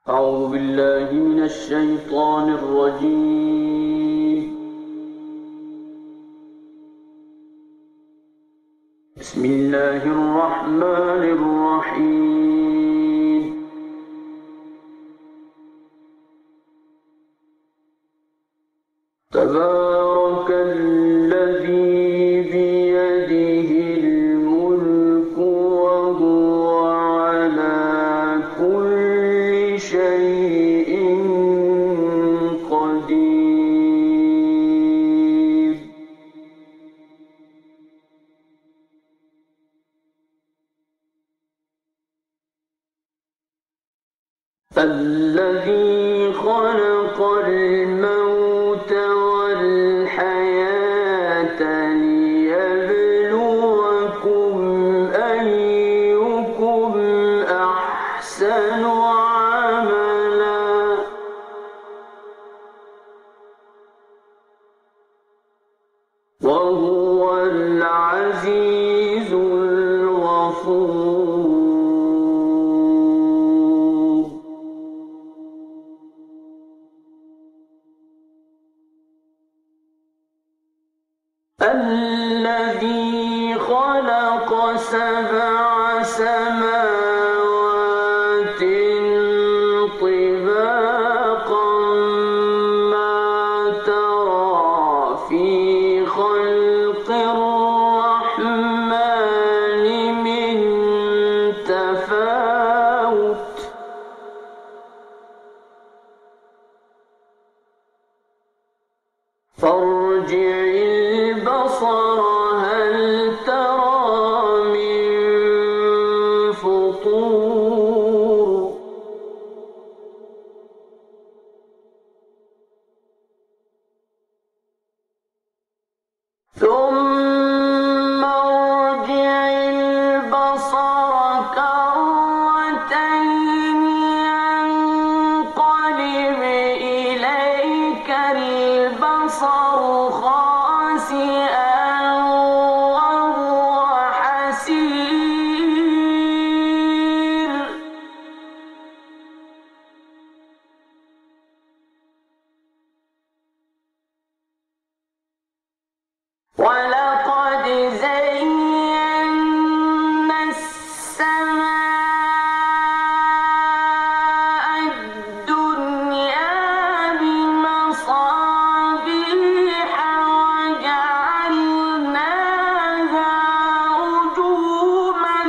أعوذ بالله من الشيطان الرجيم. بسم الله الرحمن الرحيم. تبارك الذي بيده الملك وهو على كل شيء قدير. الذي خلق الموت والحياة ليبلوكم أيكم أحسن عملا وهو العزيز الغفور. الذي خلق 7 سماوات طباقا ما ترى في خلق الرحمن من تفاوت فارجع البصر هل ترى من فطور ثم ارجع البصر كرتين ينقلب إليك البصر خاسئا وهو حسير ولقد زينا السماء الدنيا بمصابيح وجعلناها رجوما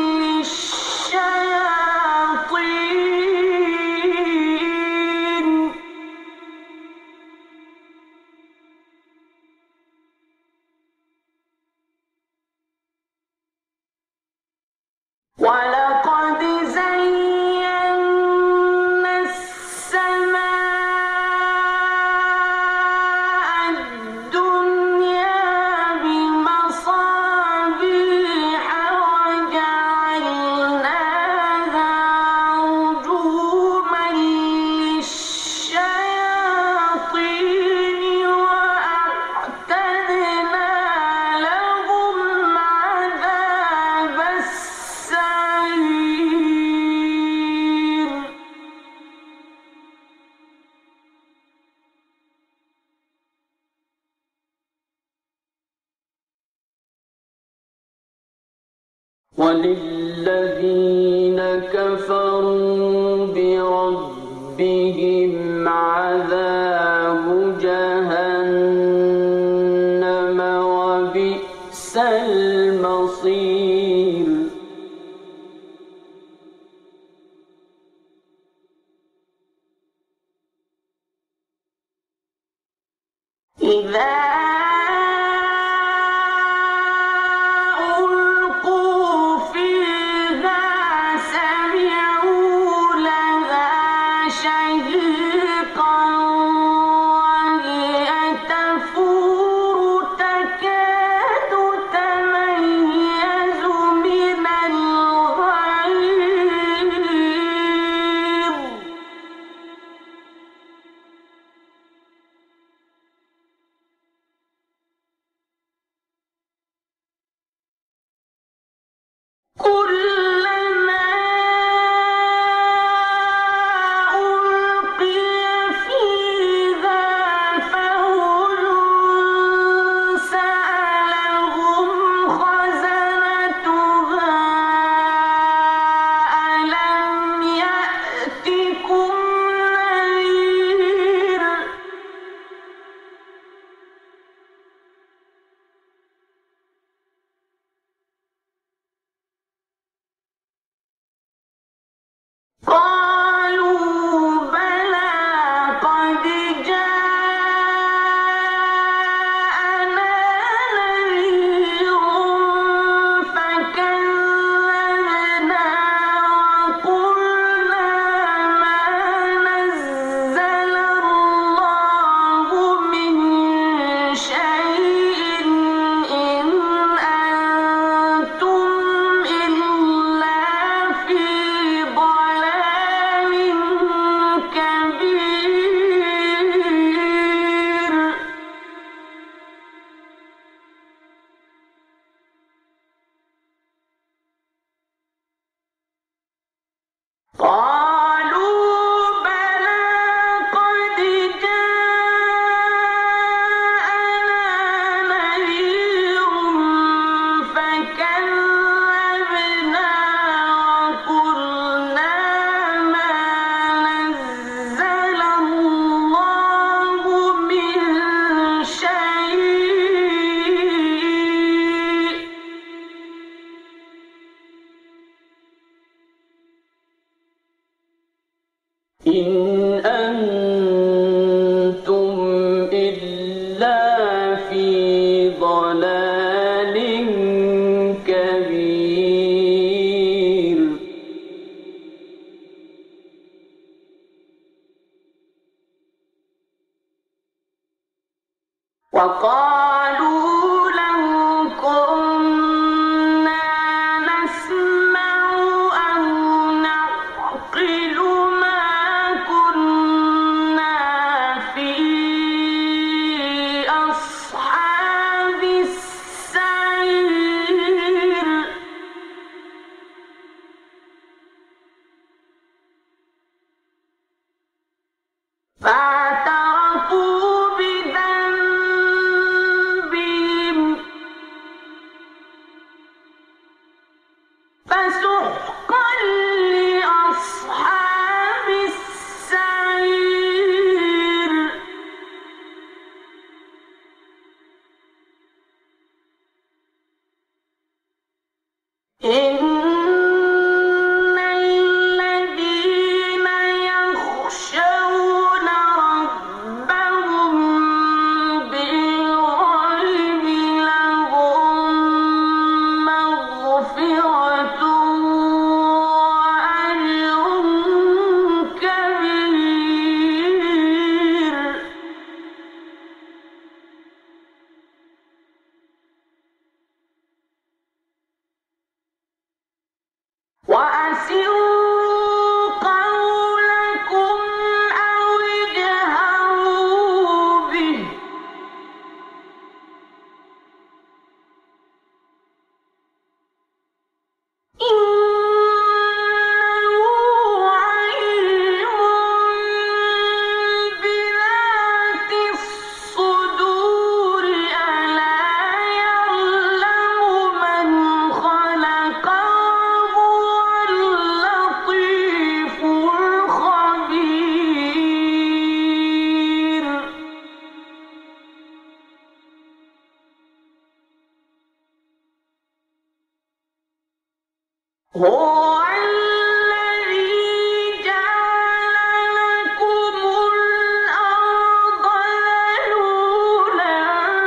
للشياطين ولقد زينا السماء الدنيا بمصابيح وجعلناها رجوما للشياطين وأعتدنا لهم عذاب السعير. وللذين كفروا بربهم عذاب جهنم وبئس المصير. إذا ألقوا فيها سمعوا لها شهيقا وهي تفور تكاد تميز من الغيظ إن أنتم إلا في ضلال كبير وقالوا لو كنا نسمع أو نعقل ما كنا في أصحاب السعير فاعترفوا بذنبهم فسحقا لأصحاب السعير إن الذين يخشون ربهم بالغيب لهم مغفرة وأجر كبير وأسروا قولكم أو اجهروا به إنه عليم بذات الصدور ألا يعلم من خلق وهو اللطيف الخبير هو الذي جعل لكم الأرض ذلولا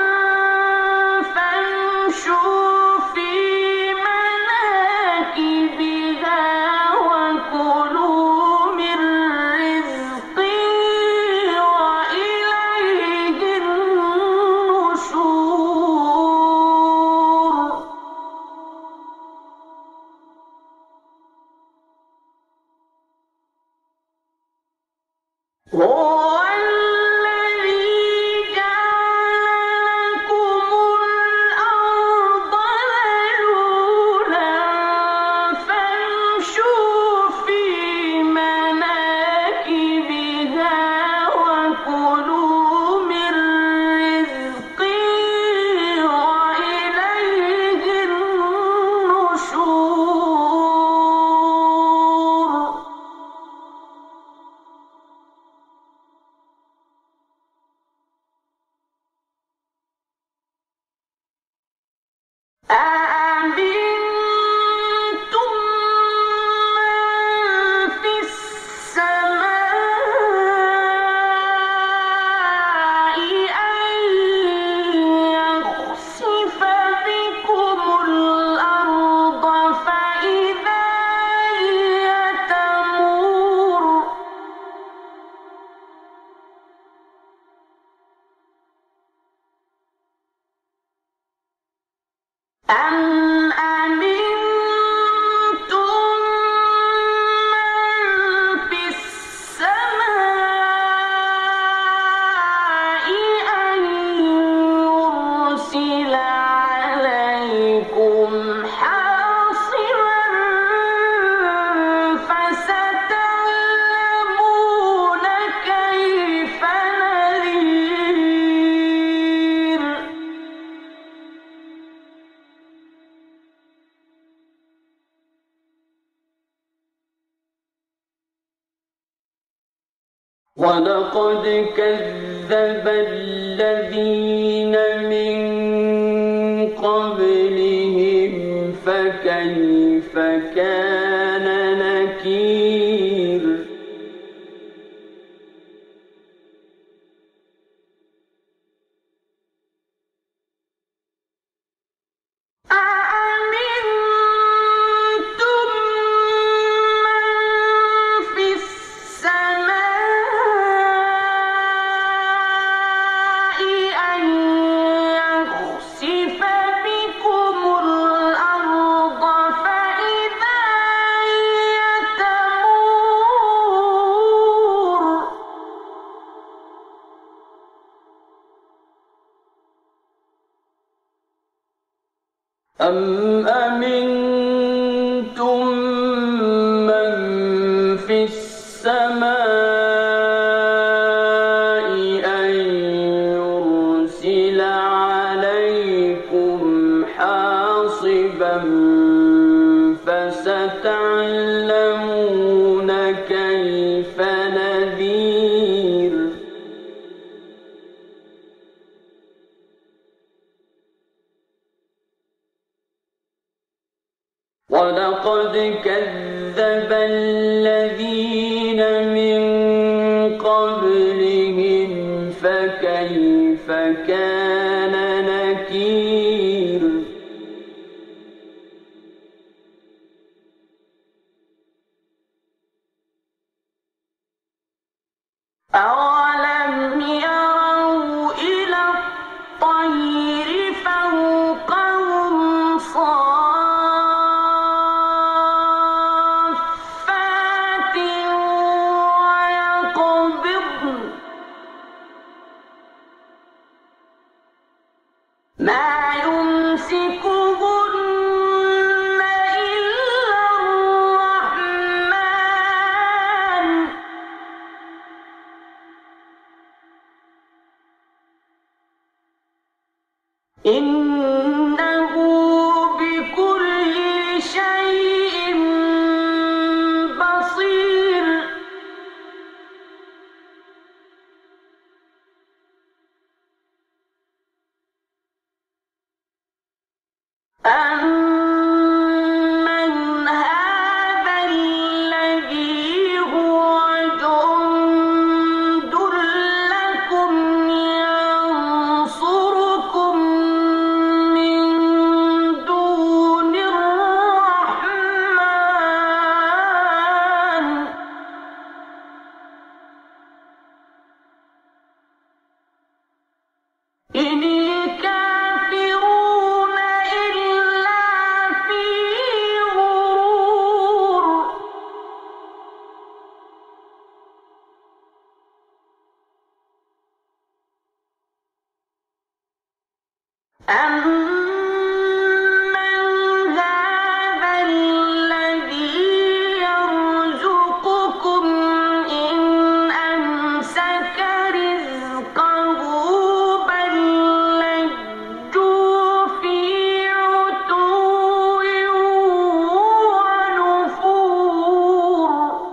فامشوا في مناكبها وكلوا من رزقه وإليه النشور هو الذي جعل لكم الأرض ذلولا فامشوا في مناكبها وكلوا من رزقه وإليه النشور أأمنتم من في السماء أن يخسف بكم الأرض فإذا هي تمور أم أمنتم من في السماء أن يرسل عليكم حاصبا فستعلمون كيف نذير ولقد كذب الذين من قبلهم فكيف كان نكير أم أمنتم من في السماء أن يرسل عليكم حاصبا فستعلمون كيف نذير ولقد كذب الذين من قبلهم فكيف كان نكير أولم يروا إلى الطير فوقهم صافات ويقبضن ما يمسكهن إلا الرحمن إنه بكل شيء بصير أَمَّنْ هَذَا الَّذِي هُوَ جُندٌ لَّكُمْ يَنصُرُكُم مِّن دُونِ الرَّحْمَٰنِ إِنِ الْكَافِرُونَ إِلَّا فِي غُرُورٍ أَمَّنْ هَذَا الَّذِي يَرْزُقُكُمْ إِنْ أَمْسَكَ رِزْقَهُ بَل لَّجُّوا فِي عُتُوٍّ وَنُفُورٍ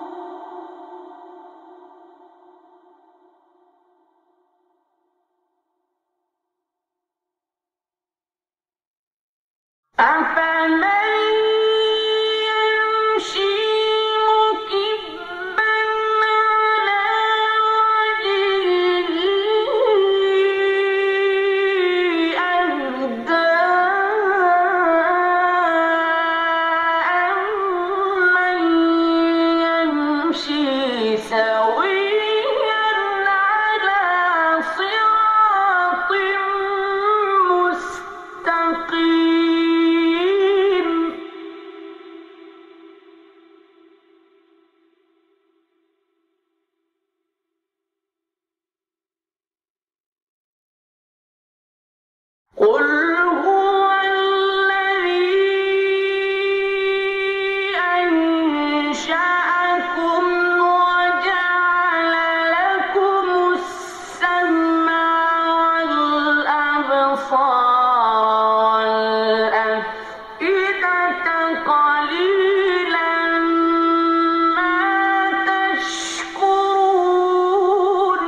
أَفَمَن يَمْشِي مُكِبًّا عَلَىٰ وَجْهِهِ أَهْدَىٰ أَمَّن يَمْشِي سَوِيًّا عَلَىٰ صِرَاطٍ مُّسْتَقِيمٍ قُلْ هُوَ الَّذِي أَنشَأَكُمْ وَجَعَلَ لَكُمُ السَّمْعَ وَالْأَبْصَارَ وَالْأَفْئِدَةَ قَلِيلًا مَّا تَشْكُرُونَ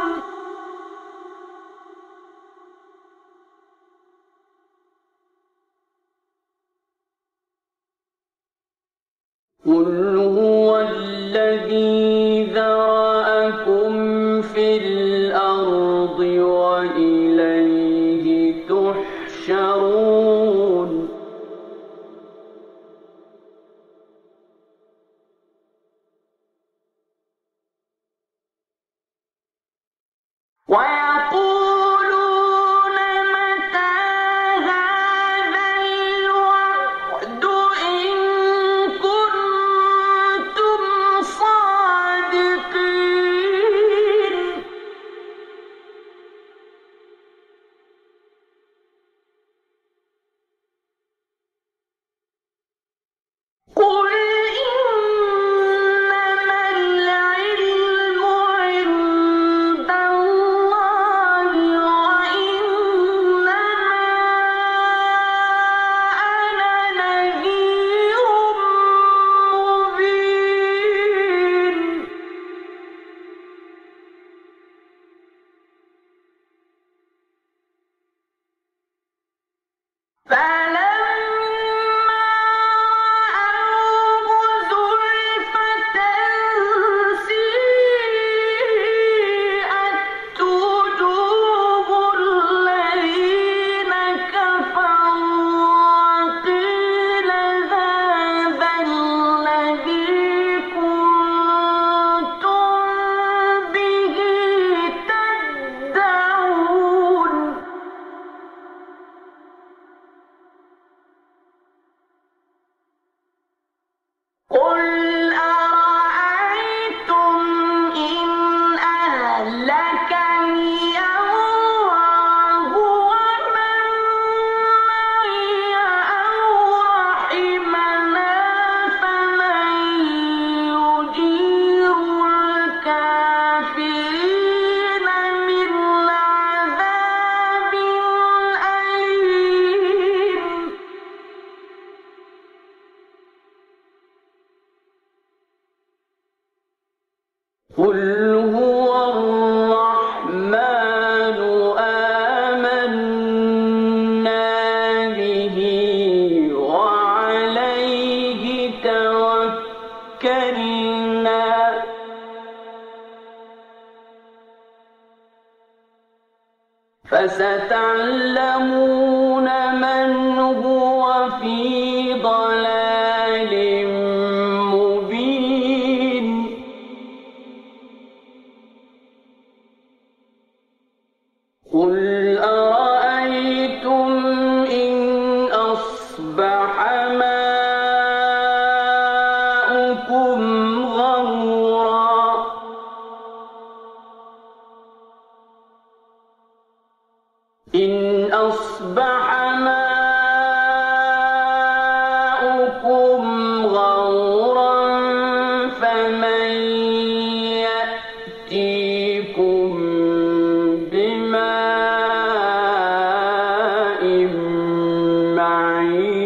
قُلْ هُوَ الَّذِي ذَرَأَكُمْ فِي الْأَرْضِ وَإِلَيْهِ تُحْشَرُونَ وَيَقُولُونَ مَتَىٰ هَٰذَا الْوَعْدُ إِن كُنتُمْ صَادِقِينَ قل هو الرحمن آمنا به وعليه توكلنا فستعلمون من هو في ضلال مبين قل أرأيتم إن أصبح ماؤكم غورا إن أصبح ماؤكم غورا فمن يأتيكم بماء معين